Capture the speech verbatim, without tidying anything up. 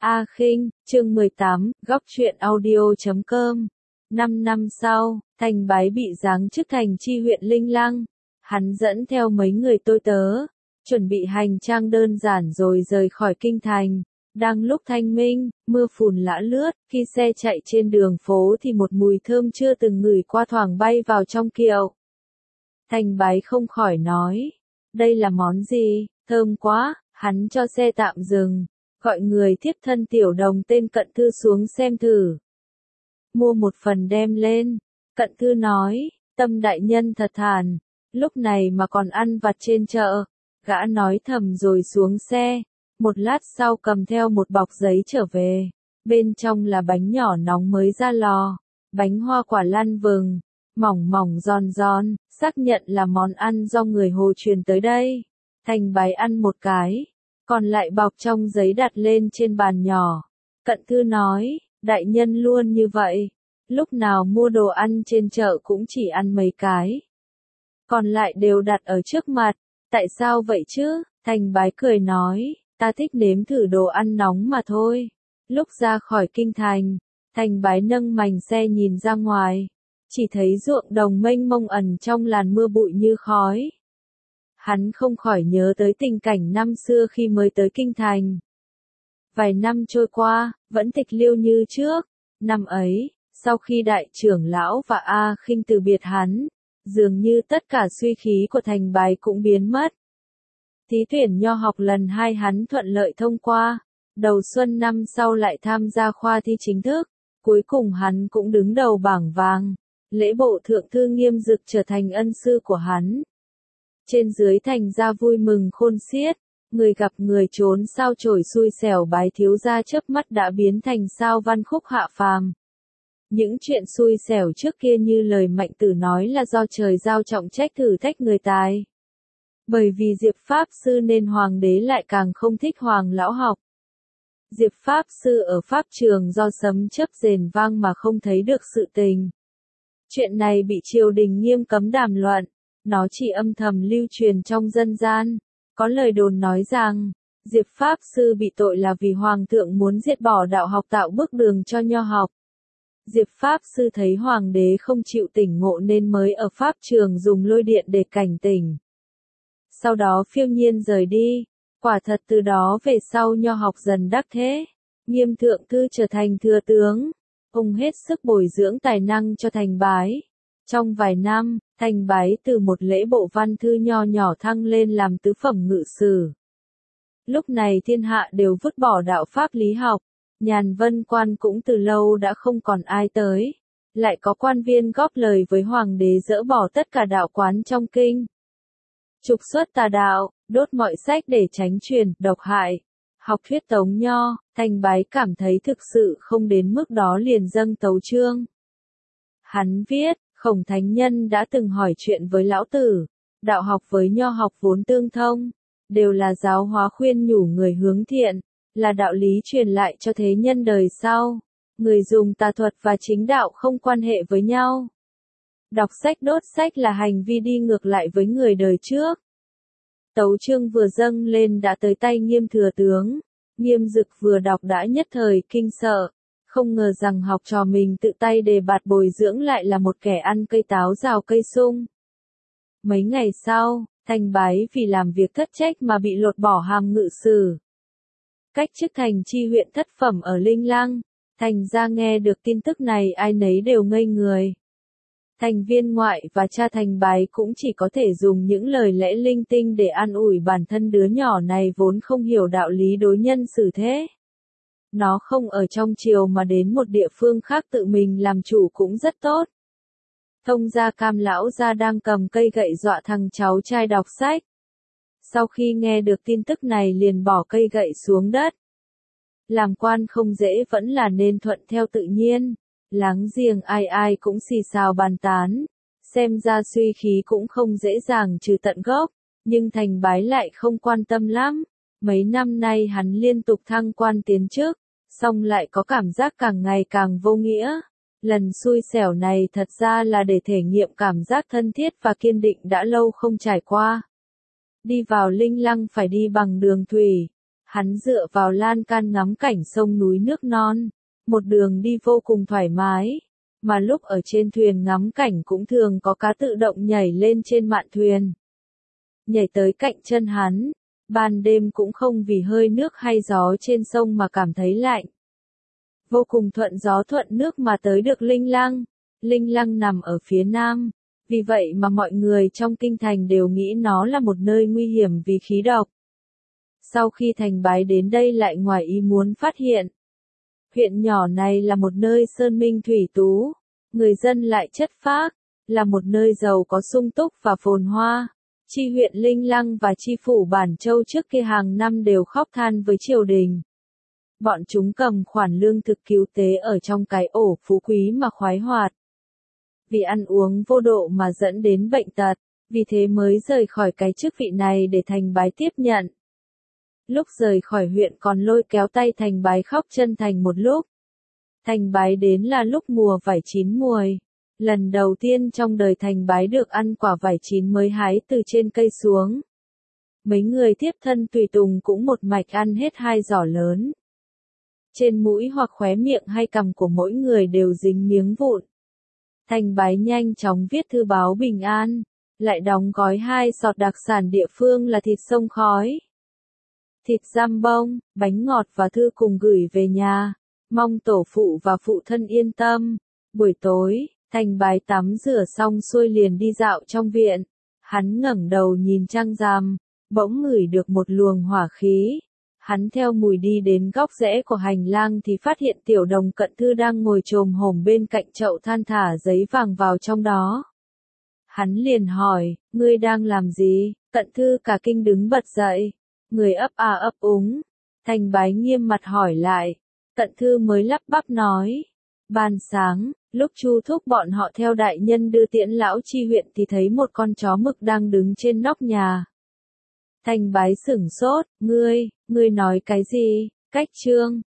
A Khinh, chương mười tám, góc truyện audio chấm com. Năm năm sau, Thành Bái bị giáng chức thành chi huyện Linh Lăng. Hắn dẫn theo mấy người tôi tớ, chuẩn bị hành trang đơn giản rồi rời khỏi kinh thành. Đang lúc thanh minh, mưa phùn lã lướt, khi xe chạy trên đường phố thì một mùi thơm chưa từng ngửi qua thoảng bay vào trong kiệu. Thành Bái không khỏi nói, đây là món gì, thơm quá, hắn cho xe tạm dừng, gọi người thiếp thân Tiểu Đồng tên Cận Thư xuống xem thử. Mua một phần đem lên, Cận Thư nói, Tâm đại nhân thật thản, lúc này mà còn ăn vặt trên chợ. Gã nói thầm rồi xuống xe, một lát sau cầm theo một bọc giấy trở về, bên trong là bánh nhỏ nóng mới ra lò, bánh hoa quả lăn vừng, mỏng mỏng giòn giòn, xác nhận là món ăn do người Hồ truyền tới đây. Thành Bái ăn một cái, còn lại bọc trong giấy đặt lên trên bàn nhỏ. Cận Thư nói, đại nhân luôn như vậy, lúc nào mua đồ ăn trên chợ cũng chỉ ăn mấy cái, còn lại đều đặt ở trước mặt, tại sao vậy chứ? Thành Bái cười nói, ta thích nếm thử đồ ăn nóng mà thôi. Lúc ra khỏi kinh thành, Thành Bái nâng mành xe nhìn ra ngoài, chỉ thấy ruộng đồng mênh mông ẩn trong làn mưa bụi như khói. Hắn không khỏi nhớ tới tình cảnh năm xưa khi mới tới kinh thành. Vài năm trôi qua, vẫn tịch liêu như trước. Năm ấy, sau khi đại trưởng lão và A Khinh từ biệt hắn, dường như tất cả suy khí của Thành Bái cũng biến mất. Thí tuyển nho học lần hai hắn thuận lợi thông qua, đầu xuân năm sau lại tham gia khoa thi chính thức, cuối cùng hắn cũng đứng đầu bảng vàng. Lễ bộ thượng thư Nghiêm Dực trở thành ân sư của hắn. Trên dưới thành ra vui mừng khôn xiết, người gặp người trốn sao chổi xui xẻo Bái thiếu gia chớp mắt đã biến thành sao văn khúc hạ phàm. Những chuyện xui xẻo trước kia như lời Mạnh Tử nói là do trời giao trọng trách thử thách người tài. Bởi vì Diệp Pháp Sư nên hoàng đế lại càng không thích hoàng lão học. Diệp Pháp Sư ở Pháp trường do sấm chớp rền vang mà không thấy được sự tình. Chuyện này bị triều đình nghiêm cấm đàm luận, nó chỉ âm thầm lưu truyền trong dân gian. Có lời đồn nói rằng, Diệp Pháp Sư bị tội là vì Hoàng thượng muốn diệt bỏ đạo học tạo bước đường cho nho học. Diệp Pháp Sư thấy Hoàng đế không chịu tỉnh ngộ nên mới ở Pháp trường dùng lôi điện để cảnh tỉnh. Sau đó phiêu nhiên rời đi, quả thật từ đó về sau nho học dần đắc thế. Nghiêm thượng thư trở thành thừa tướng, ông hết sức bồi dưỡng tài năng cho Thành Bái. Trong vài năm, Thành Bái từ một lễ bộ văn thư nho nhỏ thăng lên làm tứ phẩm ngự sử. Lúc này thiên hạ đều vứt bỏ đạo pháp lý học, nhàn vân quan cũng từ lâu đã không còn ai tới. Lại có quan viên góp lời với hoàng đế dỡ bỏ tất cả đạo quán trong kinh. Trục xuất tà đạo, đốt mọi sách để tránh truyền, độc hại. Học thuyết tống nho, Thành Bái cảm thấy thực sự không đến mức đó liền dâng tấu chương. Hắn viết, Khổng Thánh Nhân đã từng hỏi chuyện với lão tử, đạo học với nho học vốn tương thông, đều là giáo hóa khuyên nhủ người hướng thiện, là đạo lý truyền lại cho thế nhân đời sau. Người dùng tà thuật và chính đạo không quan hệ với nhau. Đọc sách đốt sách là hành vi đi ngược lại với người đời trước. Tấu chương vừa dâng lên đã tới tay Nghiêm thừa tướng, Nghiêm Dực vừa đọc đã nhất thời kinh sợ, không ngờ rằng học trò mình tự tay đề bạt bồi dưỡng lại là một kẻ ăn cây táo rào cây sung. Mấy ngày sau, Thành Bái vì làm việc thất trách mà bị lột bỏ hàm ngự sử. Cách chức thành chi huyện thất phẩm ở Linh Lăng, thành ra nghe được tin tức này ai nấy đều ngây người. Thành viên ngoại và cha Thành Bái cũng chỉ có thể dùng những lời lẽ linh tinh để an ủi bản thân đứa nhỏ này vốn không hiểu đạo lý đối nhân xử thế. Nó không ở trong triều mà đến một địa phương khác tự mình làm chủ cũng rất tốt. Thông gia Cam lão gia đang cầm cây gậy dọa thằng cháu trai đọc sách. Sau khi nghe được tin tức này liền bỏ cây gậy xuống đất. Làm quan không dễ vẫn là nên thuận theo tự nhiên. Láng giềng ai ai cũng xì xào bàn tán, xem ra suy khí cũng không dễ dàng trừ tận gốc, nhưng Thành Bái lại không quan tâm lắm. Mấy năm nay hắn liên tục thăng quan tiến chức, song lại có cảm giác càng ngày càng vô nghĩa. Lần xui xẻo này thật ra là để thể nghiệm cảm giác thân thiết và kiên định đã lâu không trải qua. Đi vào Linh Lăng phải đi bằng đường thủy, Hắn dựa vào lan can ngắm cảnh sông núi nước non, một đường đi vô cùng thoải mái, mà lúc ở trên thuyền ngắm cảnh cũng thường có cá tự động nhảy lên trên mạn thuyền. Nhảy tới cạnh chân hắn, ban đêm cũng không vì hơi nước hay gió trên sông mà cảm thấy lạnh. Vô cùng thuận gió thuận nước mà tới được Linh Lăng. Linh Lăng nằm ở phía nam, vì vậy mà mọi người trong kinh thành đều nghĩ nó là một nơi nguy hiểm vì khí độc. Sau khi Thành Bái đến đây lại ngoài ý muốn phát hiện, huyện nhỏ này là một nơi sơn minh thủy tú, người dân lại chất phác, là một nơi giàu có sung túc và phồn hoa. Chi huyện Linh Lăng và chi phủ Bản Châu trước kia hàng năm đều khóc than với triều đình. Bọn chúng cầm khoản lương thực cứu tế ở trong cái ổ phú quý mà khoái hoạt. Vì ăn uống vô độ mà dẫn đến bệnh tật, vì thế mới rời khỏi cái chức vị này để Thành Bái tiếp nhận. Lúc rời khỏi huyện còn lôi kéo tay Thành Bái khóc chân thành một lúc. Thành Bái đến là lúc mùa vải chín muồi. Lần đầu tiên trong đời Thành Bái được ăn quả vải chín mới hái từ trên cây xuống. Mấy người tiếp thân tùy tùng cũng một mạch ăn hết hai giỏ lớn. Trên mũi hoặc khóe miệng hay cằm của mỗi người đều dính miếng vụn. Thành Bái nhanh chóng viết thư báo bình an, lại đóng gói hai sọt đặc sản địa phương là thịt sông khói, thịt giam bông, bánh ngọt và thư cùng gửi về nhà, mong tổ phụ và phụ thân yên tâm. Buổi tối, Thành Bái tắm rửa xong xuôi liền đi dạo trong viện. Hắn ngẩng đầu nhìn trăng rằm, bỗng ngửi được một luồng hỏa khí. Hắn theo mùi đi đến góc rẽ của hành lang thì phát hiện Tiểu Đồng Cận Thư đang ngồi chồm hổm bên cạnh chậu than thả giấy vàng vào trong đó. Hắn liền hỏi, ngươi đang làm gì? Cận Thư cả kinh đứng bật dậy. Người ấp a ấp úng. Thành Bái nghiêm mặt hỏi lại. Cận Thư mới lắp bắp nói. Ban sáng, lúc Chu thúc bọn họ theo đại nhân đưa tiễn lão chi huyện thì thấy một con chó mực đang đứng trên nóc nhà. Thành Bái sửng sốt, ngươi, ngươi nói cái gì? Cách chương